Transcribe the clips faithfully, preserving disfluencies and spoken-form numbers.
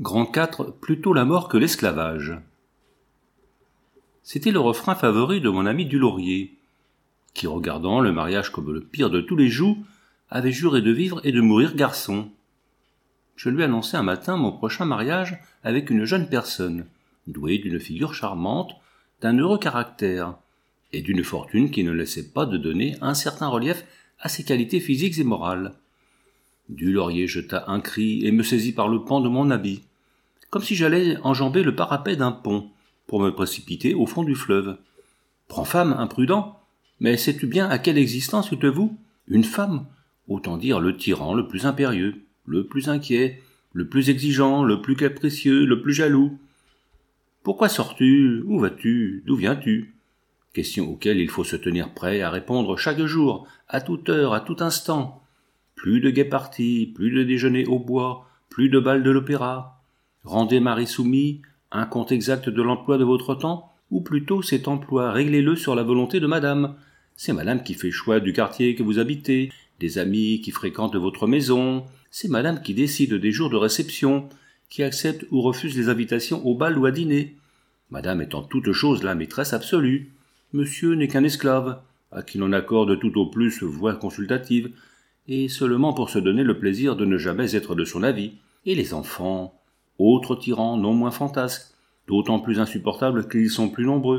Grand quatre, plutôt la mort que l'esclavage. C'était le refrain favori de mon ami Dulaurier, qui, regardant le mariage comme le pire de tous les jougs, avait juré de vivre et de mourir garçon. Je lui annonçai un matin mon prochain mariage avec une jeune personne, douée d'une figure charmante, d'un heureux caractère, et d'une fortune qui ne laissait pas de donner un certain relief à ses qualités physiques et morales. Dulaurier jeta un cri et me saisit par le pan de mon habit, comme si j'allais enjamber le parapet d'un pont, pour me précipiter au fond du fleuve. « Prends femme, imprudent, mais sais-tu bien à quelle existence tu te voues ? Une femme, autant dire le tyran le plus impérieux, le plus inquiet, le plus exigeant, le plus capricieux, le plus jaloux. Pourquoi sors-tu ? Où vas-tu ? D'où viens-tu ? Questions auxquelles il faut se tenir prêt à répondre chaque jour, à toute heure, à tout instant. Plus de guet parties, plus de déjeuner au bois, plus de bal de l'opéra. Rendez mari soumis, un compte exact de l'emploi de votre temps, ou plutôt cet emploi, réglez-le sur la volonté de madame. C'est madame qui fait choix du quartier que vous habitez, des amis qui fréquentent votre maison, c'est madame qui décide des jours de réception, qui accepte ou refuse les invitations au bal ou à dîner. Madame est en toute chose la maîtresse absolue. Monsieur n'est qu'un esclave, à qui l'on accorde tout au plus voix consultative, et seulement pour se donner le plaisir de ne jamais être de son avis. Et les enfants, autres tyrans non moins fantasques, d'autant plus insupportables qu'ils sont plus nombreux.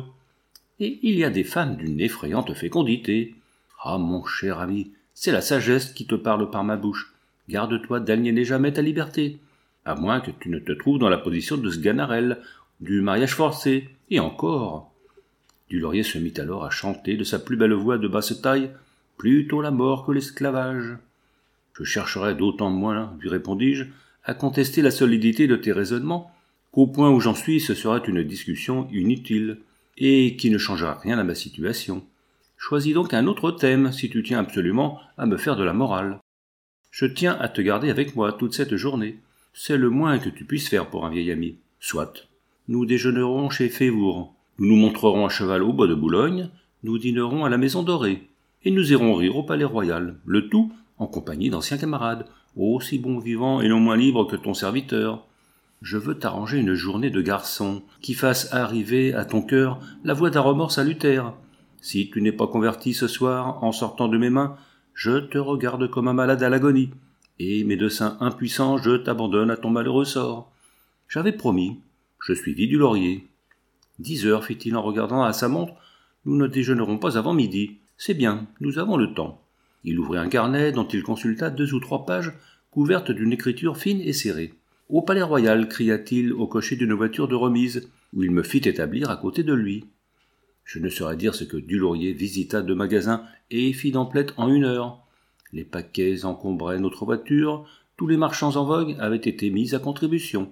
Et il y a des femmes d'une effrayante fécondité. Ah, mon cher ami, c'est la sagesse qui te parle par ma bouche. Garde-toi d'aliéner jamais ta liberté, à moins que tu ne te trouves dans la position de Sganarelle, du mariage forcé, et encore. Dulaurier se mit alors à chanter de sa plus belle voix de basse taille, plutôt la mort que l'esclavage. Je chercherai d'autant moins, lui répondis-je, à contester la solidité de tes raisonnements, qu'au point où j'en suis, ce sera une discussion inutile, et qui ne changera rien à ma situation. Choisis donc un autre thème, si tu tiens absolument à me faire de la morale. Je tiens à te garder avec moi toute cette journée. C'est le moins que tu puisses faire pour un vieil ami. Soit. Nous déjeunerons chez Févour. Nous nous montrerons à cheval au bois de Boulogne. Nous dînerons à la Maison Dorée. Et nous irons rire au Palais Royal. Le tout en compagnie d'anciens camarades, aussi bons vivants et non moins libres que ton serviteur. Je veux t'arranger une journée de garçon, qui fasse arriver à ton cœur la voix d'un remords salutaire. Si tu n'es pas converti ce soir, en sortant de mes mains, je te regarde comme un malade à l'agonie, et mes deux seins impuissants, je t'abandonne à ton malheureux sort. J'avais promis, je suivis Dulaurier. Dix heures, fit-il en regardant à sa montre, nous ne déjeunerons pas avant midi. C'est bien, nous avons le temps. Il ouvrit un carnet dont il consulta deux ou trois pages couvertes d'une écriture fine et serrée. Au Palais Royal, cria-t-il au cocher d'une voiture de remise, où il me fit établir à côté de lui. Je ne saurais dire ce que Dulaurier visita de magasins et fit d'emplettes en une heure. Les paquets encombraient notre voiture, tous les marchands en vogue avaient été mis à contribution.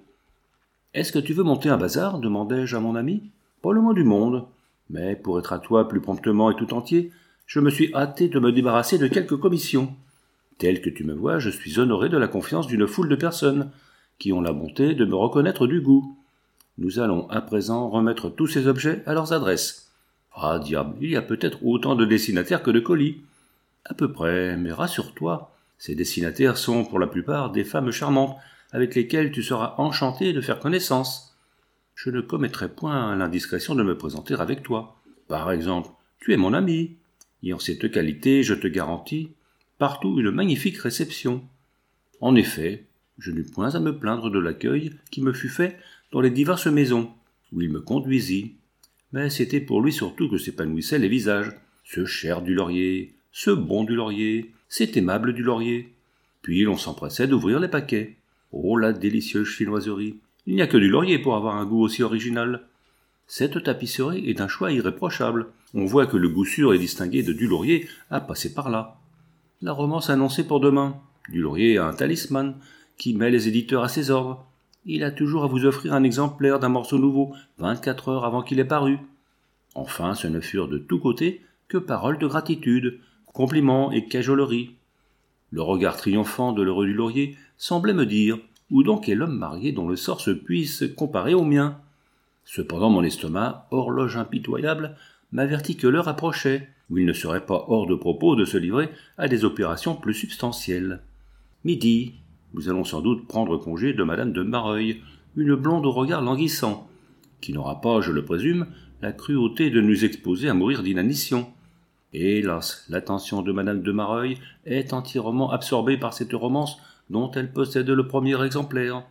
« Est-ce que tu veux monter un bazar ?» demandai-je à mon ami. « Pas le moins du monde, mais pour être à toi plus promptement et tout entier, je me suis hâté de me débarrasser de quelques commissions. Tel que tu me vois, je suis honoré de la confiance d'une foule de personnes, qui ont la bonté de me reconnaître du goût. Nous allons à présent remettre tous ces objets à leurs adresses. Ah, diable, il y a peut-être autant de destinataires que de colis. À peu près, mais rassure-toi, ces destinataires sont pour la plupart des femmes charmantes, avec lesquelles tu seras enchanté de faire connaissance. Je ne commettrai point l'indiscrétion de me présenter avec toi. Par exemple, tu es mon ami, et en cette qualité, je te garantis partout une magnifique réception. En effet, je n'eus point à me plaindre de l'accueil qui me fut fait dans les diverses maisons, où il me conduisit. Mais c'était pour lui surtout que s'épanouissaient les visages. Ce cher Dulaurier, ce bon Dulaurier, cet aimable Dulaurier. Puis l'on s'empressait d'ouvrir les paquets. Oh, la délicieuse chinoiserie! Il n'y a que Dulaurier pour avoir un goût aussi original. Cette tapisserie est d'un choix irréprochable. On voit que le goût sûr et distingué de Dulaurier a passé par là. La romance annoncée pour demain. Dulaurier a un talisman qui met les éditeurs à ses ordres. Il a toujours à vous offrir un exemplaire d'un morceau nouveau, vingt-quatre heures avant qu'il ait paru. Enfin, ce ne furent de tous côtés que paroles de gratitude, compliments et cajoleries. Le regard triomphant de l'heureux Dulaurier semblait me dire « Où donc est l'homme marié dont le sort se puisse comparer au mien ?» Cependant mon estomac, horloge impitoyable, m'avertit que l'heure approchait, où il ne serait pas hors de propos de se livrer à des opérations plus substantielles. Midi. Nous allons sans doute prendre congé de madame de Mareuil, une blonde au regard languissant, qui n'aura pas, je le présume, la cruauté de nous exposer à mourir d'inanition. Et hélas, l'attention de madame de Mareuil est entièrement absorbée par cette romance dont elle possède le premier exemplaire.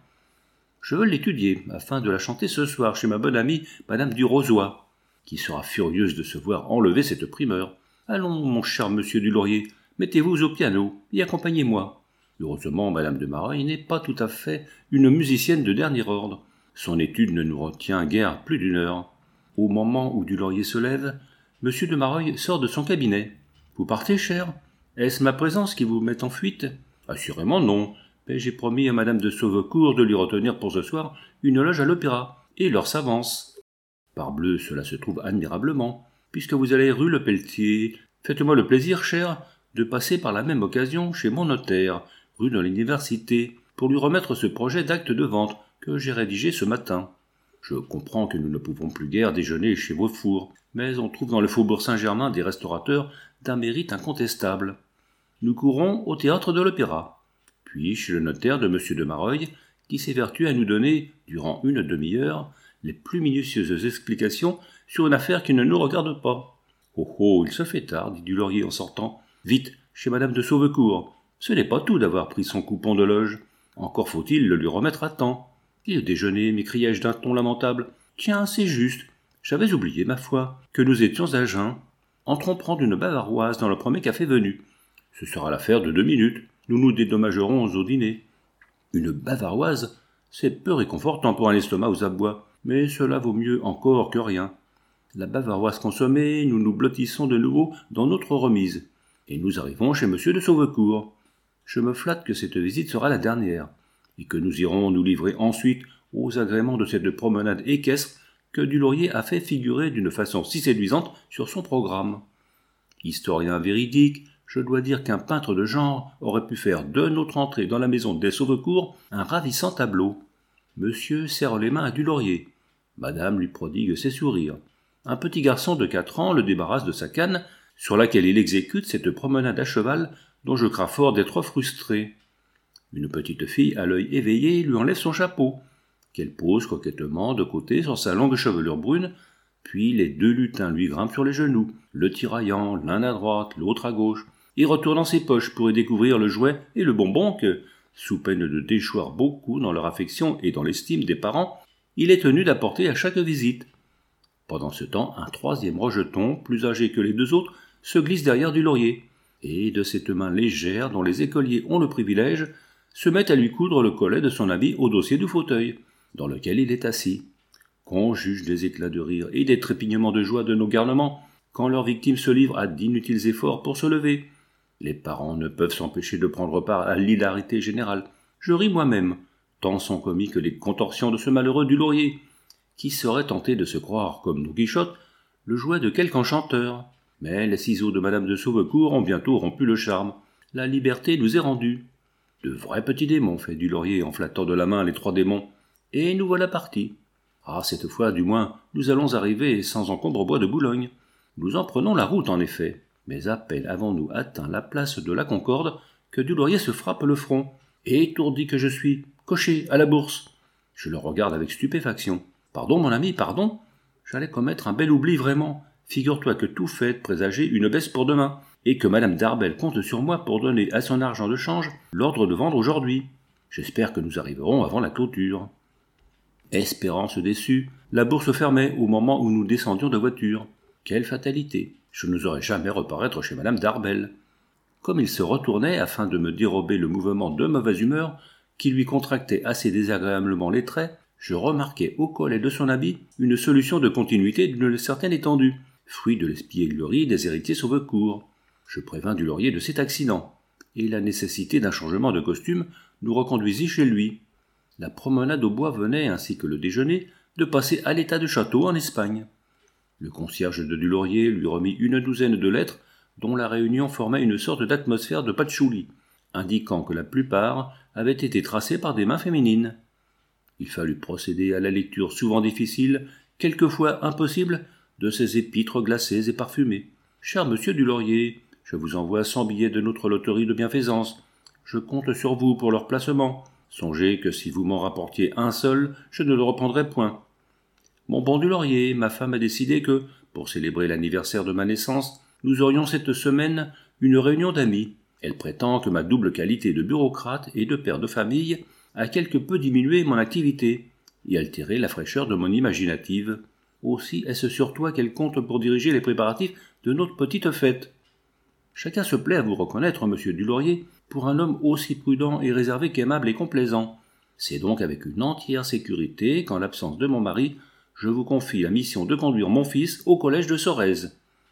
Je veux l'étudier, afin de la chanter ce soir chez ma bonne amie madame du Rozoy, qui sera furieuse de se voir enlever cette primeur. Allons, mon cher monsieur Dulaurier, mettez-vous au piano et accompagnez-moi. Heureusement, madame de Mareuil n'est pas tout à fait une musicienne de dernier ordre. Son étude ne nous retient guère plus d'une heure. Au moment où Dulaurier se lève, monsieur de Mareuil sort de son cabinet. « Vous partez, cher ? Est-ce ma présence qui vous met en fuite ?»« Assurément non, mais j'ai promis à madame de Sauvecourt de lui retenir pour ce soir une loge à l'opéra, et l'heure s'avance. »« Parbleu, cela se trouve admirablement, puisque vous allez rue Le Pelletier. Faites-moi le plaisir, cher, de passer par la même occasion chez mon notaire, rue de l'Université, pour lui remettre ce projet d'acte de vente que j'ai rédigé ce matin. Je comprends que nous ne pouvons plus guère déjeuner chez Vaufour, mais on trouve dans le faubourg Saint-Germain des restaurateurs d'un mérite incontestable. Nous courons au théâtre de l'Opéra, puis chez le notaire de monsieur de Mareuil, qui s'évertue à nous donner, durant une demi-heure, les plus minutieuses explications sur une affaire qui ne nous regarde pas. « Oh oh, il se fait tard, dit Dulaurier en sortant. Vite, chez madame de Sauvecourt. Ce n'est pas tout d'avoir pris son coupon de loge. Encore faut-il le lui remettre à temps. Et le déjeuner, m'écriai-je d'un ton lamentable. Tiens, c'est juste. J'avais oublié, ma foi, que nous étions à jeun. Entrons prendre une bavaroise dans le premier café venu. Ce sera l'affaire de deux minutes. Nous nous dédommagerons au dîner. Une bavaroise, c'est peu réconfortant pour un estomac aux abois, mais cela vaut mieux encore que rien. La bavaroise consommée, nous nous blottissons de nouveau dans notre remise, et nous arrivons chez monsieur de Sauvecourt. Je me flatte que cette visite sera la dernière, et que nous irons nous livrer ensuite aux agréments de cette promenade équestre que Dulaurier a fait figurer d'une façon si séduisante sur son programme. Historien véridique, je dois dire qu'un peintre de genre aurait pu faire de notre entrée dans la maison des Sauvecourt un ravissant tableau. Monsieur serre les mains à Dulaurier. Madame lui prodigue ses sourires. Un petit garçon de quatre ans le débarrasse de sa canne, sur laquelle il exécute cette promenade à cheval dont je crains fort d'être frustré. Une petite fille à l'œil éveillé lui enlève son chapeau, qu'elle pose coquettement de côté sur sa longue chevelure brune, puis les deux lutins lui grimpent sur les genoux, le tiraillant l'un à droite, l'autre à gauche, et retournant ses poches pour y découvrir le jouet et le bonbon que, sous peine de déchoir beaucoup dans leur affection et dans l'estime des parents, il est tenu d'apporter à chaque visite. Pendant ce temps, un troisième rejeton, plus âgé que les deux autres, se glisse derrière Dulaurier, et de cette main légère dont les écoliers ont le privilège, se met à lui coudre le collet de son habit au dossier du fauteuil, dans lequel il est assis. Qu'on juge des éclats de rire et des trépignements de joie de nos garnements, quand leurs victimes se livrent à d'inutiles efforts pour se lever. Les parents ne peuvent s'empêcher de prendre part à l'hilarité générale. Je ris moi-même, tant sont comiques les contorsions de ce malheureux Dulaurier, qui serait tenté de se croire, comme Don Quichotte, le jouet de quelque enchanteur. Mais les ciseaux de madame de Sauvecourt ont bientôt rompu le charme. La liberté nous est rendue. De vrais petits démons, fait Dulaurier en flattant de la main les trois démons. Et nous voilà partis. Ah, cette fois, du moins, nous allons arriver sans encombre au bois de Boulogne. Nous en prenons la route, en effet. Mais à peine avons-nous atteint la place de la Concorde que Dulaurier se frappe le front. Étourdi que je suis, cocher, à la bourse. Je le regarde avec stupéfaction. Pardon, mon ami, pardon. J'allais commettre un bel oubli, vraiment. Figure-toi que tout fait présager une baisse pour demain, et que madame Darbel compte sur moi pour donner à son argent de change l'ordre de vendre aujourd'hui. J'espère que nous arriverons avant la clôture. Espérance déçue, la bourse fermait au moment où nous descendions de voiture. Quelle fatalité! Je n'oserais jamais reparaître chez madame Darbel. Comme il se retournait afin de me dérober le mouvement de mauvaise humeur qui lui contractait assez désagréablement les traits, je remarquai au collet de son habit une solution de continuité d'une certaine étendue, fruit de l'espièglerie des héritiers Sauvecourt. Je prévins Dulaurier de cet accident, et la nécessité d'un changement de costume nous reconduisit chez lui. La promenade au bois venait, ainsi que le déjeuner, de passer à l'état de château en Espagne. Le concierge de Dulaurier lui remit une douzaine de lettres dont la réunion formait une sorte d'atmosphère de patchouli, indiquant que la plupart avaient été tracées par des mains féminines. Il fallut procéder à la lecture souvent difficile, quelquefois impossible, de ces épîtres glacées et parfumées. « Cher monsieur Dulaurier, je vous envoie cent billets de notre loterie de bienfaisance. Je compte sur vous pour leur placement. Songez que si vous m'en rapportiez un seul, je ne le reprendrais point. Mon bon du Laurier, ma femme a décidé que, pour célébrer l'anniversaire de ma naissance, nous aurions cette semaine une réunion d'amis. Elle prétend que ma double qualité de bureaucrate et de père de famille a quelque peu diminué mon activité et altéré la fraîcheur de mon imaginative. Aussi est-ce sur toi qu'elle compte pour diriger les préparatifs de notre petite fête. Chacun se plaît à vous reconnaître, monsieur Dulaurier, pour un homme aussi prudent et réservé qu'aimable et complaisant. C'est donc avec une entière sécurité qu'en l'absence de mon mari, je vous confie la mission de conduire mon fils au collège de Sorèze.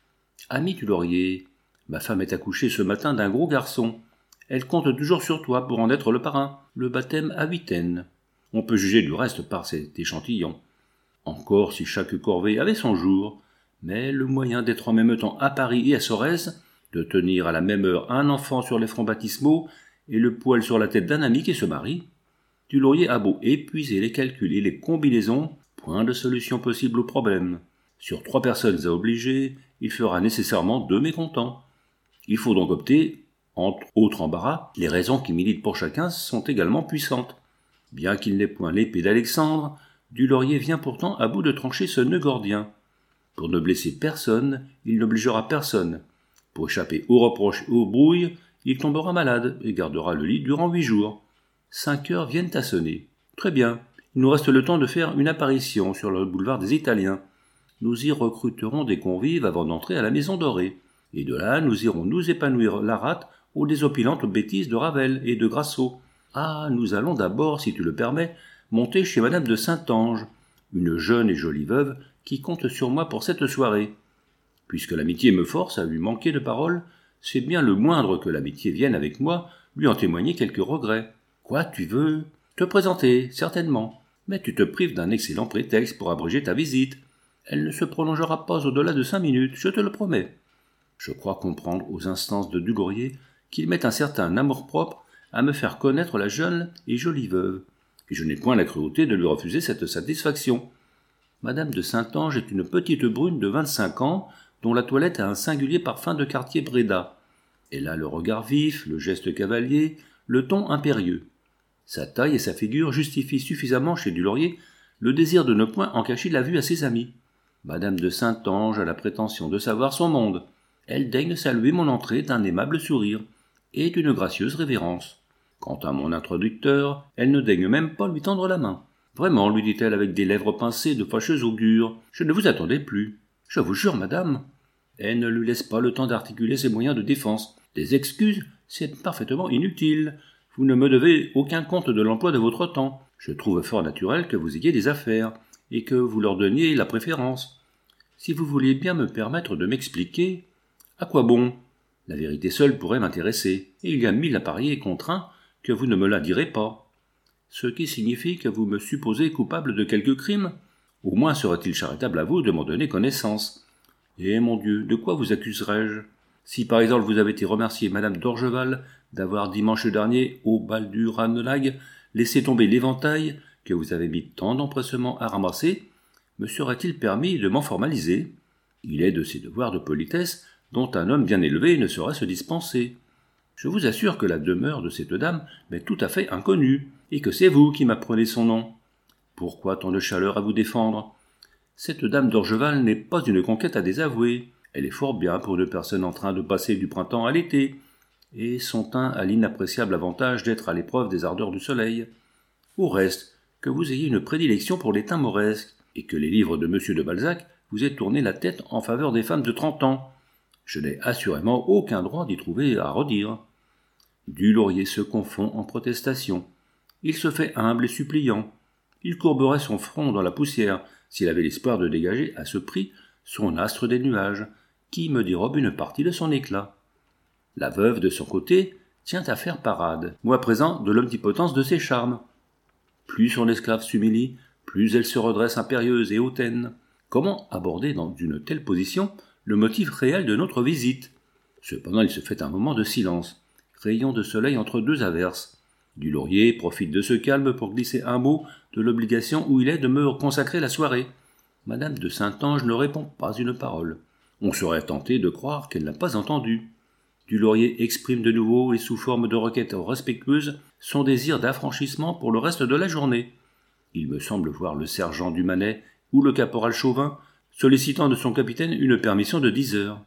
Ami Dulaurier, ma femme est accouchée ce matin d'un gros garçon. Elle compte toujours sur toi pour en être le parrain, le baptême à huitaine. On peut juger du reste par cet échantillon. Encore si chaque corvée avait son jour, mais le moyen d'être en même temps à Paris et à Sorèze, de tenir à la même heure un enfant sur les fronts baptismaux et le poil sur la tête d'un ami qui se marie, Dulaurier a beau épuiser les calculs et les combinaisons, point de solution possible au problème. Sur trois personnes à obliger, il fera nécessairement deux mécontents. Il faut donc opter, entre autres embarras, les raisons qui militent pour chacun sont également puissantes. Bien qu'il n'ait point l'épée d'Alexandre, Dulaurier vient pourtant à bout de trancher ce nœud gordien. Pour ne blesser personne, il n'obligera personne. Pour échapper aux reproches et aux brouilles, il tombera malade et gardera le lit durant huit jours. Cinq heures viennent à sonner. Très bien, il nous reste le temps de faire une apparition sur le boulevard des Italiens. Nous y recruterons des convives avant d'entrer à la Maison Dorée. Et de là, nous irons nous épanouir la rate aux désopilantes bêtises de Ravel et de Grassot. Ah, nous allons d'abord, si tu le permets, monter chez madame de Saint-Ange, une jeune et jolie veuve qui compte sur moi pour cette soirée. Puisque l'amitié me force à lui manquer de parole, c'est bien le moindre que l'amitié vienne avec moi lui en témoigner quelques regrets. Quoi, tu veux te présenter, certainement, mais tu te prives d'un excellent prétexte pour abréger ta visite. Elle ne se prolongera pas au-delà de cinq minutes, je te le promets. Je crois comprendre aux instances de Dulaurier qu'il met un certain amour-propre à me faire connaître la jeune et jolie veuve, et je n'ai point la cruauté de lui refuser cette satisfaction. Madame de Saint-Ange est une petite brune de vingt-cinq ans, dont la toilette a un singulier parfum de quartier Bréda. Elle a le regard vif, le geste cavalier, le ton impérieux. Sa taille et sa figure justifient suffisamment chez Dulaurier le désir de ne point en cacher la vue à ses amis. Madame de Saint-Ange a la prétention de savoir son monde. Elle daigne saluer mon entrée d'un aimable sourire et d'une gracieuse révérence. Quant à mon introducteur, elle ne daigne même pas lui tendre la main. Vraiment, lui dit-elle avec des lèvres pincées de fâcheux augure, je ne vous attendais plus. Je vous jure, madame. Elle ne lui laisse pas le temps d'articuler ses moyens de défense. Des excuses, c'est parfaitement inutile. Vous ne me devez aucun compte de l'emploi de votre temps. Je trouve fort naturel que vous ayez des affaires, et que vous leur donniez la préférence. Si vous vouliez bien me permettre de m'expliquer, à quoi bon? La vérité seule pourrait m'intéresser, et il y a mille à parier contre un que vous ne me la direz pas. Ce qui signifie que vous me supposez coupable de quelque crime. Au moins serait-il charitable à vous de m'en donner connaissance. Eh mon Dieu, de quoi vous accuserais-je? Si par exemple vous avez été remercier madame d'Orgeval d'avoir dimanche dernier, au bal du Ranelagh, laissé tomber l'éventail que vous avez mis tant d'empressement à ramasser, me serait-il permis de m'en formaliser? Il est de ces devoirs de politesse dont un homme bien élevé ne saurait se dispenser. Je vous assure que la demeure de cette dame m'est tout à fait inconnue, et que c'est vous qui m'apprenez son nom. Pourquoi tant de chaleur à vous défendre? Cette dame d'Orgeval n'est pas une conquête à désavouer. Elle est fort bien pour une personne en train de passer du printemps à l'été, et son teint a l'inappréciable avantage d'être à l'épreuve des ardeurs du soleil. Au reste, que vous ayez une prédilection pour les teints mauresques, et que les livres de Monsieur de Balzac vous aient tourné la tête en faveur des femmes de trente ans. Je n'ai assurément aucun droit d'y trouver à redire. Dulaurier se confond en protestations. Il se fait humble et suppliant. Il courberait son front dans la poussière s'il avait l'espoir de dégager à ce prix son astre des nuages, qui me dérobe une partie de son éclat. La veuve, de son côté, tient à faire parade, mot à présent de l'omnipotence de ses charmes. Plus son esclave s'humilie, plus elle se redresse impérieuse et hautaine. Comment aborder dans une telle position le motif réel de notre visite? Cependant, il se fait un moment de silence, rayon de soleil entre deux averses. Dulaurier profite de ce calme pour glisser un mot de l'obligation où il est de me consacrer la soirée. Madame de Saint-Ange ne répond pas une parole. On serait tenté de croire qu'elle n'a pas entendu. Dulaurier exprime de nouveau et sous forme de requête respectueuse son désir d'affranchissement pour le reste de la journée. Il me semble voir le sergent Dumanet ou le caporal Chauvin sollicitant de son capitaine une permission de dix heures.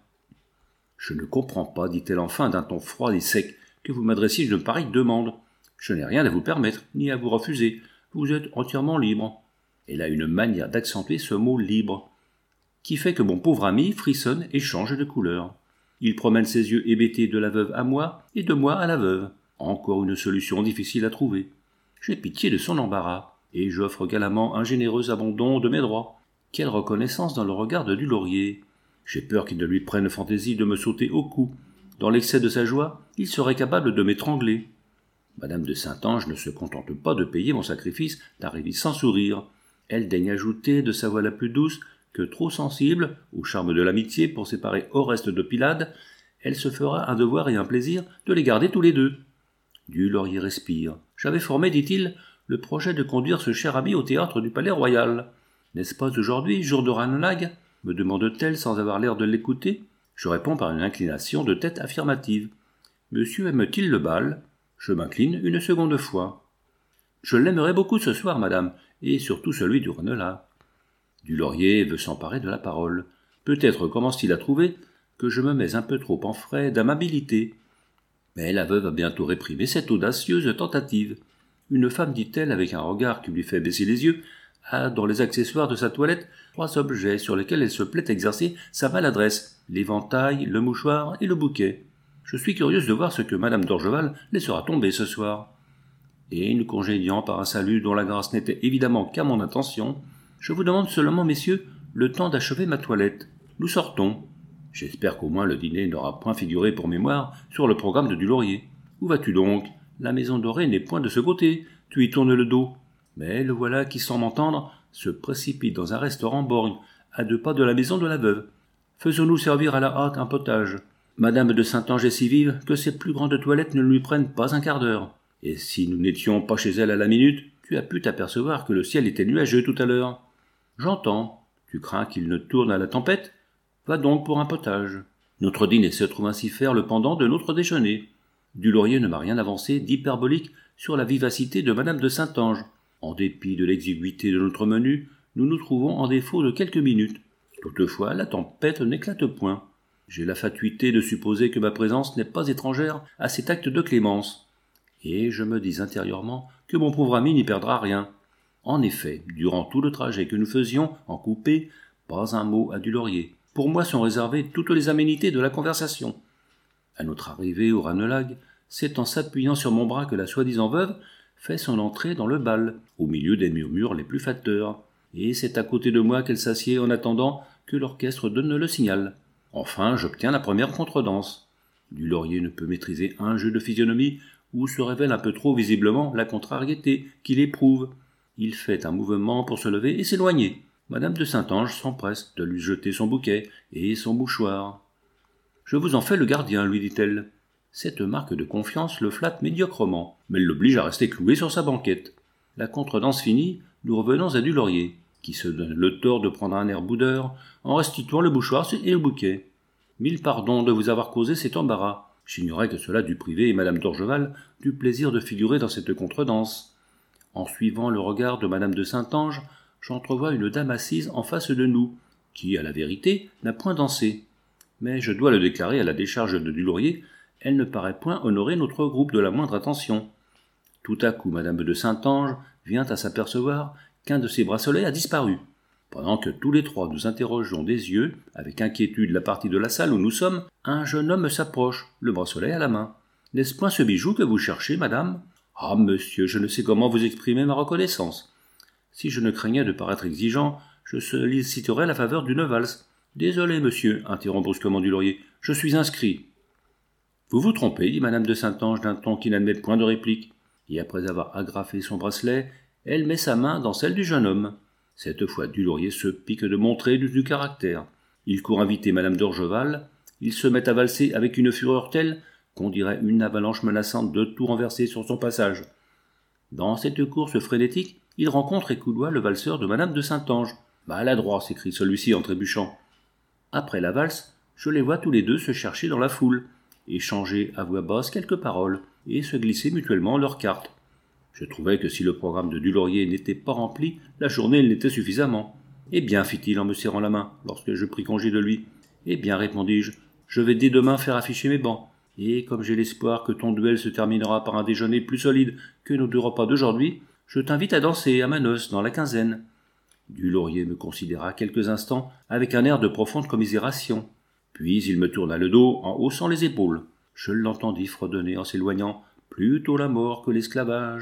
« Je ne comprends pas, dit-elle enfin d'un ton froid et sec, que vous m'adressiez une pareille demande. Je n'ai rien à vous permettre, ni à vous refuser. Vous êtes entièrement libre. » Elle a une manière d'accentuer ce mot « libre », qui fait que mon pauvre ami frissonne et change de couleur. Il promène ses yeux hébétés de la veuve à moi et de moi à la veuve. Encore une solution difficile à trouver. J'ai pitié de son embarras, et j'offre galamment un généreux abandon de mes droits. Quelle reconnaissance dans le regard de Dulaurier. J'ai peur qu'il ne lui prenne fantaisie de me sauter au cou. Dans l'excès de sa joie, il serait capable de m'étrangler. Madame de Saint-Ange ne se contente pas de payer mon sacrifice d'arriver sans sourire. Elle daigne ajouter de sa voix la plus douce que, trop sensible au charme de l'amitié pour séparer Oreste de Pylade, elle se fera un devoir et un plaisir de les garder tous les deux. Dulaurier respire. J'avais formé, dit-il, le projet de conduire ce cher ami au théâtre du Palais Royal. N'est-ce pas aujourd'hui, jour de Ranelagh ? Me demande-t-elle sans avoir l'air de l'écouter. Je réponds par une inclination de tête affirmative. Monsieur aime-t-il le bal ? Je m'incline une seconde fois. Je l'aimerais beaucoup ce soir, madame, et surtout celui du Ranelagh. Dulaurier veut s'emparer de la parole. Peut-être commence-t-il à trouver que je me mets un peu trop en frais d'amabilité. Mais la veuve a bientôt réprimé cette audacieuse tentative. Une femme, dit-elle avec un regard qui lui fait baisser les yeux, a dans les accessoires de sa toilette trois objets sur lesquels elle se plaît exercer sa maladresse, l'éventail, le mouchoir et le bouquet. Je suis curieuse de voir ce que madame d'Orgeval laissera tomber ce soir. Et nous congédiant par un salut dont la grâce n'était évidemment qu'à mon intention, je vous demande seulement, messieurs, le temps d'achever ma toilette. Nous sortons. J'espère qu'au moins le dîner n'aura point figuré pour mémoire sur le programme de Dulaurier. Où vas-tu donc ? La maison dorée n'est point de ce côté. Tu y tournes le dos. Mais le voilà qui, sans m'entendre, se précipite dans un restaurant borgne, à deux pas de la maison de la veuve. Faisons-nous servir à la hâte un potage. Madame de Saint-Ange est si vive que ses plus grandes toilettes ne lui prennent pas un quart d'heure. Et si nous n'étions pas chez elle à la minute, tu as pu t'apercevoir que le ciel était nuageux tout à l'heure. J'entends. Tu crains qu'il ne tourne à la tempête ? Va donc pour un potage. Notre dîner se trouve ainsi faire le pendant de notre déjeuner. Dulaurier ne m'a rien avancé d'hyperbolique sur la vivacité de madame de Saint-Ange. En dépit de l'exiguïté de notre menu, nous nous trouvons en défaut de quelques minutes. Toutefois, la tempête n'éclate point. J'ai la fatuité de supposer que ma présence n'est pas étrangère à cet acte de clémence. Et je me dis intérieurement que mon pauvre ami n'y perdra rien. En effet, durant tout le trajet que nous faisions en coupé, pas un mot à Dulaurier. Pour moi sont réservées toutes les aménités de la conversation. À notre arrivée au Ranelagh, c'est en s'appuyant sur mon bras que la soi-disant veuve fait son entrée dans le bal, au milieu des murmures les plus flatteurs, et c'est à côté de moi qu'elle s'assied en attendant que l'orchestre donne le signal. Enfin, j'obtiens la première contredanse. Dulaurier ne peut maîtriser un jeu de physionomie où se révèle un peu trop visiblement la contrariété qu'il éprouve. Il fait un mouvement pour se lever et s'éloigner. Madame de Saint-Ange s'empresse de lui jeter son bouquet et son mouchoir. « Je vous en fais le gardien, lui dit-elle. » Cette marque de confiance le flatte médiocrement, mais elle l'oblige à rester cloué sur sa banquette. La contredanse finie, nous revenons à Dulaurier, qui se donne le tort de prendre un air boudeur en restituant le mouchoir et le bouquet. « Mille pardons de vous avoir causé cet embarras. J'ignorais que cela dût priver et madame d'Orgeval du plaisir de figurer dans cette contredanse. » En suivant le regard de madame de Saint-Ange, j'entrevois une dame assise en face de nous, qui, à la vérité, n'a point dansé. Mais je dois le déclarer à la décharge de Dulaurier, elle ne paraît point honorer notre groupe de la moindre attention. Tout à coup, madame de Saint-Ange vient à s'apercevoir qu'un de ses bracelets a disparu. Pendant que tous les trois nous interrogeons des yeux, avec inquiétude la partie de la salle où nous sommes, un jeune homme s'approche, le bracelet à la main. « N'est-ce point ce bijou que vous cherchez, madame ?»« Ah, monsieur, je ne sais comment vous exprimer ma reconnaissance. Si je ne craignais de paraître exigeant, je solliciterais la faveur d'une valse. »« Désolé, monsieur, interrompt brusquement Dulaurier, je suis inscrit. » « Vous vous trompez, dit madame de Saint-Ange d'un ton qui n'admet point de réplique, et après avoir agrafé son bracelet, elle met sa main dans celle du jeune homme. Cette fois, Dulaurier se pique de montrer du, du caractère. Il court inviter madame d'Orgeval, il se met à valser avec une fureur telle qu'on dirait une avalanche menaçante de tout renverser sur son passage. Dans cette course frénétique, il rencontre et coudoie le valseur de madame de Saint-Ange. « Maladroit !» s'écrie celui-ci en trébuchant. Après la valse, je les vois tous les deux se chercher dans la foule, échanger à voix basse quelques paroles et se glisser mutuellement leurs cartes. Je trouvais que si le programme de Dulaurier n'était pas rempli, la journée l'était suffisamment. « Eh bien, fit-il en me serrant la main, lorsque je pris congé de lui. « Eh bien, répondis-je, je vais dès demain faire afficher mes bancs. Et comme j'ai l'espoir que ton duel se terminera par un déjeuner plus solide que nos deux repas d'aujourd'hui, je t'invite à danser à ma noce dans la quinzaine. » Dulaurier me considéra quelques instants avec un air de profonde commisération. Puis il me tourna le dos en haussant les épaules. Je l'entendis fredonner en s'éloignant, « Plutôt la mort que l'esclavage. »